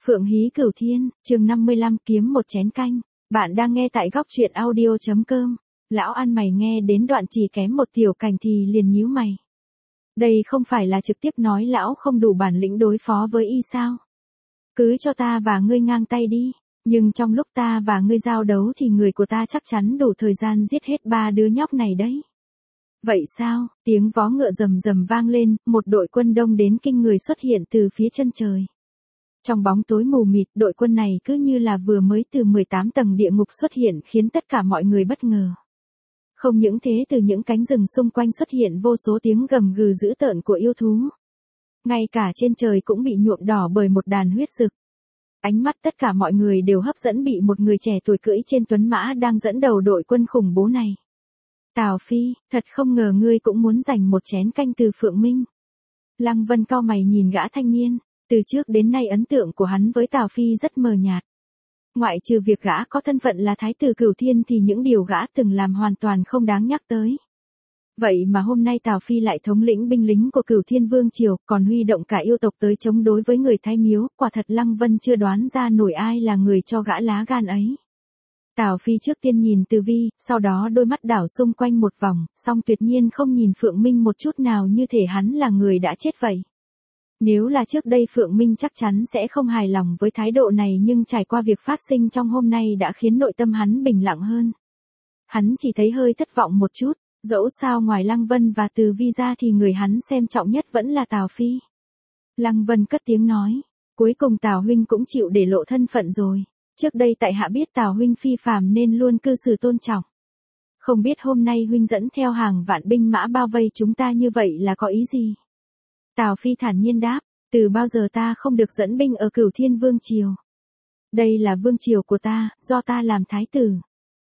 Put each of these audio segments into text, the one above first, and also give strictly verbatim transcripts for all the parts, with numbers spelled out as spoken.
Phượng Hí Cửu Thiên, chương năm mươi lăm kiếm một chén canh. Bạn đang nghe tại góc truyện audio chấm com. Lão ăn mày nghe đến đoạn chỉ kém một tiểu cảnh thì liền nhíu mày. Đây không phải là trực tiếp nói lão không đủ bản lĩnh đối phó với y sao? Cứ cho ta và ngươi ngang tay đi, nhưng trong lúc ta và ngươi giao đấu thì người của ta chắc chắn đủ thời gian giết hết ba đứa nhóc này đấy. Vậy sao? Tiếng vó ngựa rầm rầm vang lên, một đội quân đông đến kinh người xuất hiện từ phía chân trời. Trong bóng tối mù mịt, đội quân này cứ như là vừa mới từ mười tám tầng địa ngục xuất hiện khiến tất cả mọi người bất ngờ. Không những thế, từ những cánh rừng xung quanh xuất hiện vô số tiếng gầm gừ dữ tợn của yêu thú. Ngay cả trên trời cũng bị nhuộm đỏ bởi một đàn huyết rực. Ánh mắt tất cả mọi người đều hấp dẫn bị một người trẻ tuổi cưỡi trên tuấn mã đang dẫn đầu đội quân khủng bố này. Tào Phi, thật không ngờ ngươi cũng muốn giành một chén canh từ Phượng Minh. Lăng Vân cau mày nhìn gã thanh niên. Từ trước đến nay ấn tượng của hắn với Tào Phi rất mờ nhạt. Ngoại trừ việc gã có thân phận là Thái tử Cửu Thiên thì những điều gã từng làm hoàn toàn không đáng nhắc tới. Vậy mà hôm nay Tào Phi lại thống lĩnh binh lính của Cửu Thiên Vương Triều, còn huy động cả yêu tộc tới chống đối với người Thái Miếu, quả thật Lăng Vân chưa đoán ra nổi ai là người cho gã lá gan ấy. Tào Phi trước tiên nhìn Từ Vi, sau đó đôi mắt đảo xung quanh một vòng, song tuyệt nhiên không nhìn Phượng Minh một chút nào, như thể hắn là người đã chết vậy. Nếu là trước đây Phượng Minh chắc chắn sẽ không hài lòng với thái độ này, nhưng trải qua việc phát sinh trong hôm nay đã khiến nội tâm hắn bình lặng hơn. Hắn chỉ thấy hơi thất vọng một chút, dẫu sao ngoài Lăng Vân và Từ Vi ra thì người hắn xem trọng nhất vẫn là Tào Phi. Lăng Vân cất tiếng nói, cuối cùng Tào huynh cũng chịu để lộ thân phận rồi. Trước đây tại hạ biết Tào huynh phi phàm nên luôn cư xử tôn trọng. Không biết hôm nay huynh dẫn theo hàng vạn binh mã bao vây chúng ta như vậy là có ý gì? Tào Phi thản nhiên đáp, từ bao giờ ta không được dẫn binh ở Cửu Thiên Vương Triều. Đây là vương triều của ta, do ta làm thái tử.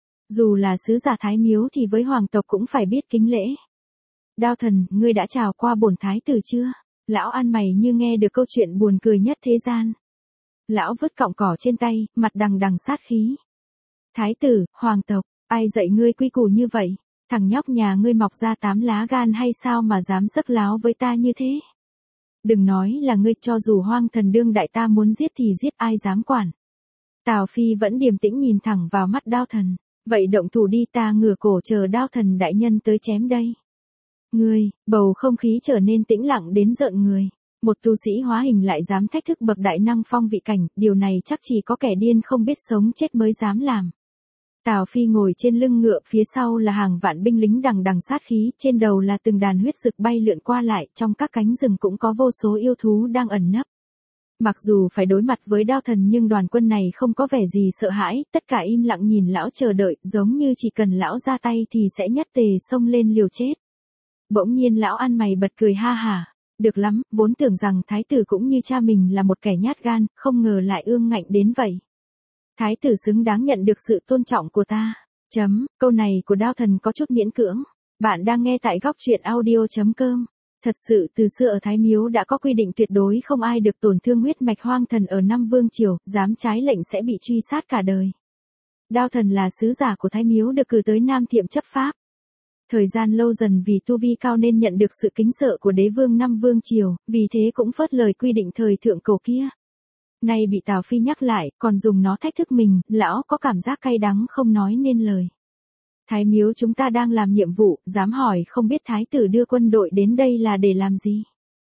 Dù là sứ giả Thái Miếu thì với hoàng tộc cũng phải biết kính lễ. Đao thần, ngươi đã chào qua bổn thái tử chưa? Lão ăn mày như nghe được câu chuyện buồn cười nhất thế gian. Lão vứt cọng cỏ trên tay, mặt đằng đằng sát khí. Thái tử, hoàng tộc, ai dạy ngươi quy củ như vậy? Thằng nhóc nhà ngươi mọc ra tám lá gan hay sao mà dám sấc láo với ta như thế? Đừng nói là ngươi, cho dù hoang thần đương đại ta muốn giết thì giết, ai dám quản. Tào Phi vẫn điềm tĩnh nhìn thẳng vào mắt Đao thần. Vậy động thủ đi, ta ngửa cổ chờ Đao thần đại nhân tới chém đây. Ngươi, bầu không khí trở nên tĩnh lặng đến rợn người. Một tu sĩ hóa hình lại dám thách thức bậc đại năng phong vị cảnh, điều này chắc chỉ có kẻ điên không biết sống chết mới dám làm. Tào Phi ngồi trên lưng ngựa, phía sau là hàng vạn binh lính đằng đằng sát khí, trên đầu là từng đàn huyết rực bay lượn qua lại, trong các cánh rừng cũng có vô số yêu thú đang ẩn nấp. Mặc dù phải đối mặt với Đao thần nhưng đoàn quân này không có vẻ gì sợ hãi, tất cả im lặng nhìn lão chờ đợi, giống như chỉ cần lão ra tay thì sẽ nhất tề xông lên liều chết. Bỗng nhiên lão ăn mày bật cười ha hả, được lắm, vốn tưởng rằng thái tử cũng như cha mình là một kẻ nhát gan, không ngờ lại ương ngạnh đến vậy. Thái tử xứng đáng nhận được sự tôn trọng của ta. Chấm, câu này của Đao thần có chút miễn cưỡng. Bạn đang nghe tại góc truyện audio chấm com. Thật sự từ xưa ở Thái Miếu đã có quy định tuyệt đối không ai được tổn thương huyết mạch hoang thần ở năm vương triều, dám trái lệnh sẽ bị truy sát cả đời. Đao thần là sứ giả của Thái Miếu được cử tới Nam Thiệm chấp pháp. Thời gian lâu dần vì tu vi cao nên nhận được sự kính sợ của đế vương năm vương triều, vì thế cũng phớt lời quy định thời thượng cổ kia. Nay bị Tào Phi nhắc lại, còn dùng nó thách thức mình, lão có cảm giác cay đắng không nói nên lời. Thái Miếu chúng ta đang làm nhiệm vụ, dám hỏi không biết thái tử đưa quân đội đến đây là để làm gì?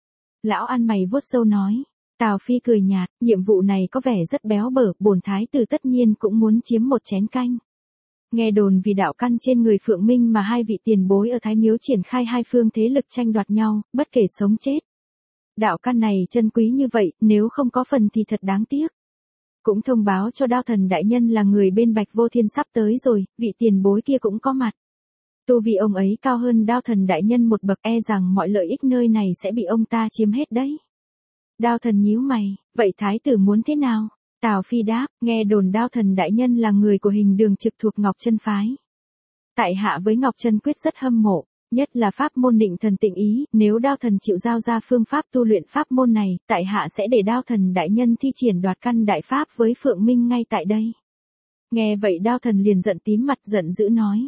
Lão ăn mày vuốt râu nói. Tào Phi cười nhạt, nhiệm vụ này có vẻ rất béo bở, bổn thái tử tất nhiên cũng muốn chiếm một chén canh. Nghe đồn vì đạo căn trên người Phượng Minh mà hai vị tiền bối ở Thái Miếu triển khai hai phương thế lực tranh đoạt nhau, bất kể sống chết. Đạo căn này chân quý như vậy, nếu không có phần thì thật đáng tiếc. Cũng thông báo cho Đao thần đại nhân là người bên Bạch Vô Thiên sắp tới rồi, vị tiền bối kia cũng có mặt. Tu vì ông ấy cao hơn Đao thần đại nhân một bậc, e rằng mọi lợi ích nơi này sẽ bị ông ta chiếm hết đấy. Đao thần nhíu mày, vậy thái tử muốn thế nào? Tào Phi đáp, nghe đồn Đao thần đại nhân là người của Hình Đường trực thuộc Ngọc Chân phái. Tại hạ với Ngọc Chân quyết rất hâm mộ. Nhất là pháp môn định thần tịnh ý, nếu Đao thần chịu giao ra phương pháp tu luyện pháp môn này, tại hạ sẽ để Đao thần đại nhân thi triển đoạt căn đại pháp với Phượng Minh ngay tại đây. Nghe vậy Đao thần liền giận tím mặt, giận dữ nói.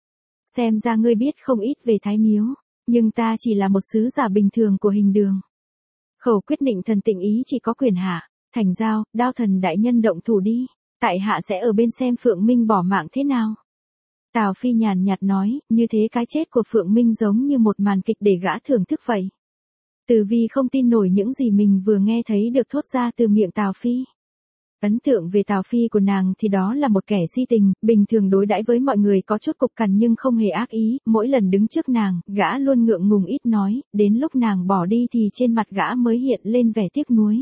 Xem ra ngươi biết không ít về Thái Miếu, nhưng ta chỉ là một sứ giả bình thường của Hình Đường. Khẩu quyết định thần tịnh ý chỉ có quyền hạ, Thành giao, Đao thần đại nhân động thủ đi, tại hạ sẽ ở bên xem Phượng Minh bỏ mạng thế nào. Tào Phi nhàn nhạt nói, như thế cái chết của Phượng Minh giống như một màn kịch để gã thưởng thức vậy. Từ Vi không tin nổi những gì mình vừa nghe thấy được thốt ra từ miệng Tào Phi. Ấn tượng về Tào Phi của nàng thì đó là một kẻ si tình, bình thường đối đãi với mọi người có chút cục cằn nhưng không hề ác ý, mỗi lần đứng trước nàng, gã luôn ngượng ngùng ít nói, đến lúc nàng bỏ đi thì trên mặt gã mới hiện lên vẻ tiếc nuối.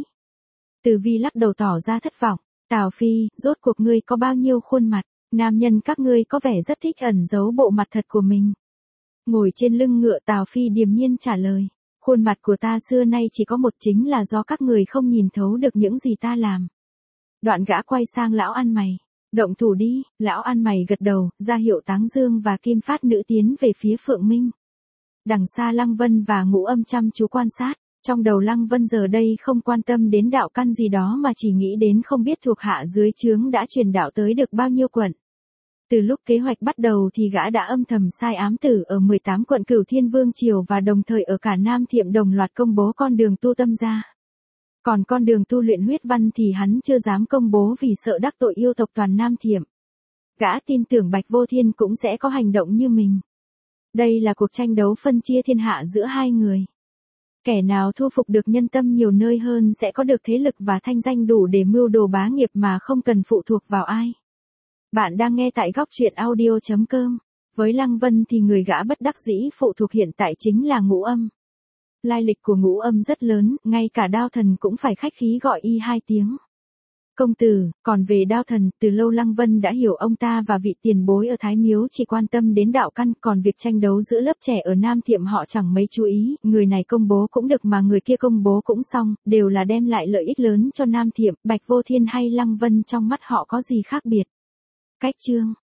Từ Vi lắc đầu tỏ ra thất vọng, Tào Phi, rốt cuộc ngươi có bao nhiêu khuôn mặt, nam nhân các ngươi có vẻ rất thích ẩn giấu bộ mặt thật của mình. Ngồi trên lưng ngựa Tào Phi điềm nhiên trả lời, khuôn mặt của ta xưa nay chỉ có một, chính là do các người không nhìn thấu được những gì ta làm. Đoạn gã quay sang lão ăn mày, động thủ đi, lão ăn mày gật đầu, ra hiệu Táng Dương và Kim Phát Nữ tiến về phía Phượng Minh. Đằng xa Lăng Vân và Ngũ Âm chăm chú quan sát, trong đầu Lăng Vân giờ đây không quan tâm đến đạo căn gì đó mà chỉ nghĩ đến không biết thuộc hạ dưới trướng đã truyền đạo tới được bao nhiêu quận. Từ lúc kế hoạch bắt đầu thì gã đã âm thầm sai ám tử ở mười tám quận Cửu Thiên Vương Triều và đồng thời ở cả Nam Thiệm đồng loạt công bố con đường tu tâm ra. Còn con đường tu luyện huyết văn thì hắn chưa dám công bố vì sợ đắc tội yêu tộc toàn Nam Thiệm. Gã tin tưởng Bạch Vô Thiên cũng sẽ có hành động như mình. Đây là cuộc tranh đấu phân chia thiên hạ giữa hai người. Kẻ nào thu phục được nhân tâm nhiều nơi hơn sẽ có được thế lực và thanh danh đủ để mưu đồ bá nghiệp mà không cần phụ thuộc vào ai. Bạn đang nghe tại góc truyện audio chấm com. Với Lăng Vân thì người gã bất đắc dĩ phụ thuộc hiện tại chính là Ngũ Âm. Lai lịch của Ngũ Âm rất lớn, ngay cả Đao thần cũng phải khách khí gọi y hai tiếng. Công tử, còn về Đao thần, từ lâu Lăng Vân đã hiểu ông ta và vị tiền bối ở Thái Miếu chỉ quan tâm đến đạo căn, còn việc tranh đấu giữa lớp trẻ ở Nam Thiệm họ chẳng mấy chú ý, người này công bố cũng được mà người kia công bố cũng xong, đều là đem lại lợi ích lớn cho Nam Thiệm, Bạch Vô Thiên hay Lăng Vân trong mắt họ có gì khác biệt. Cách chương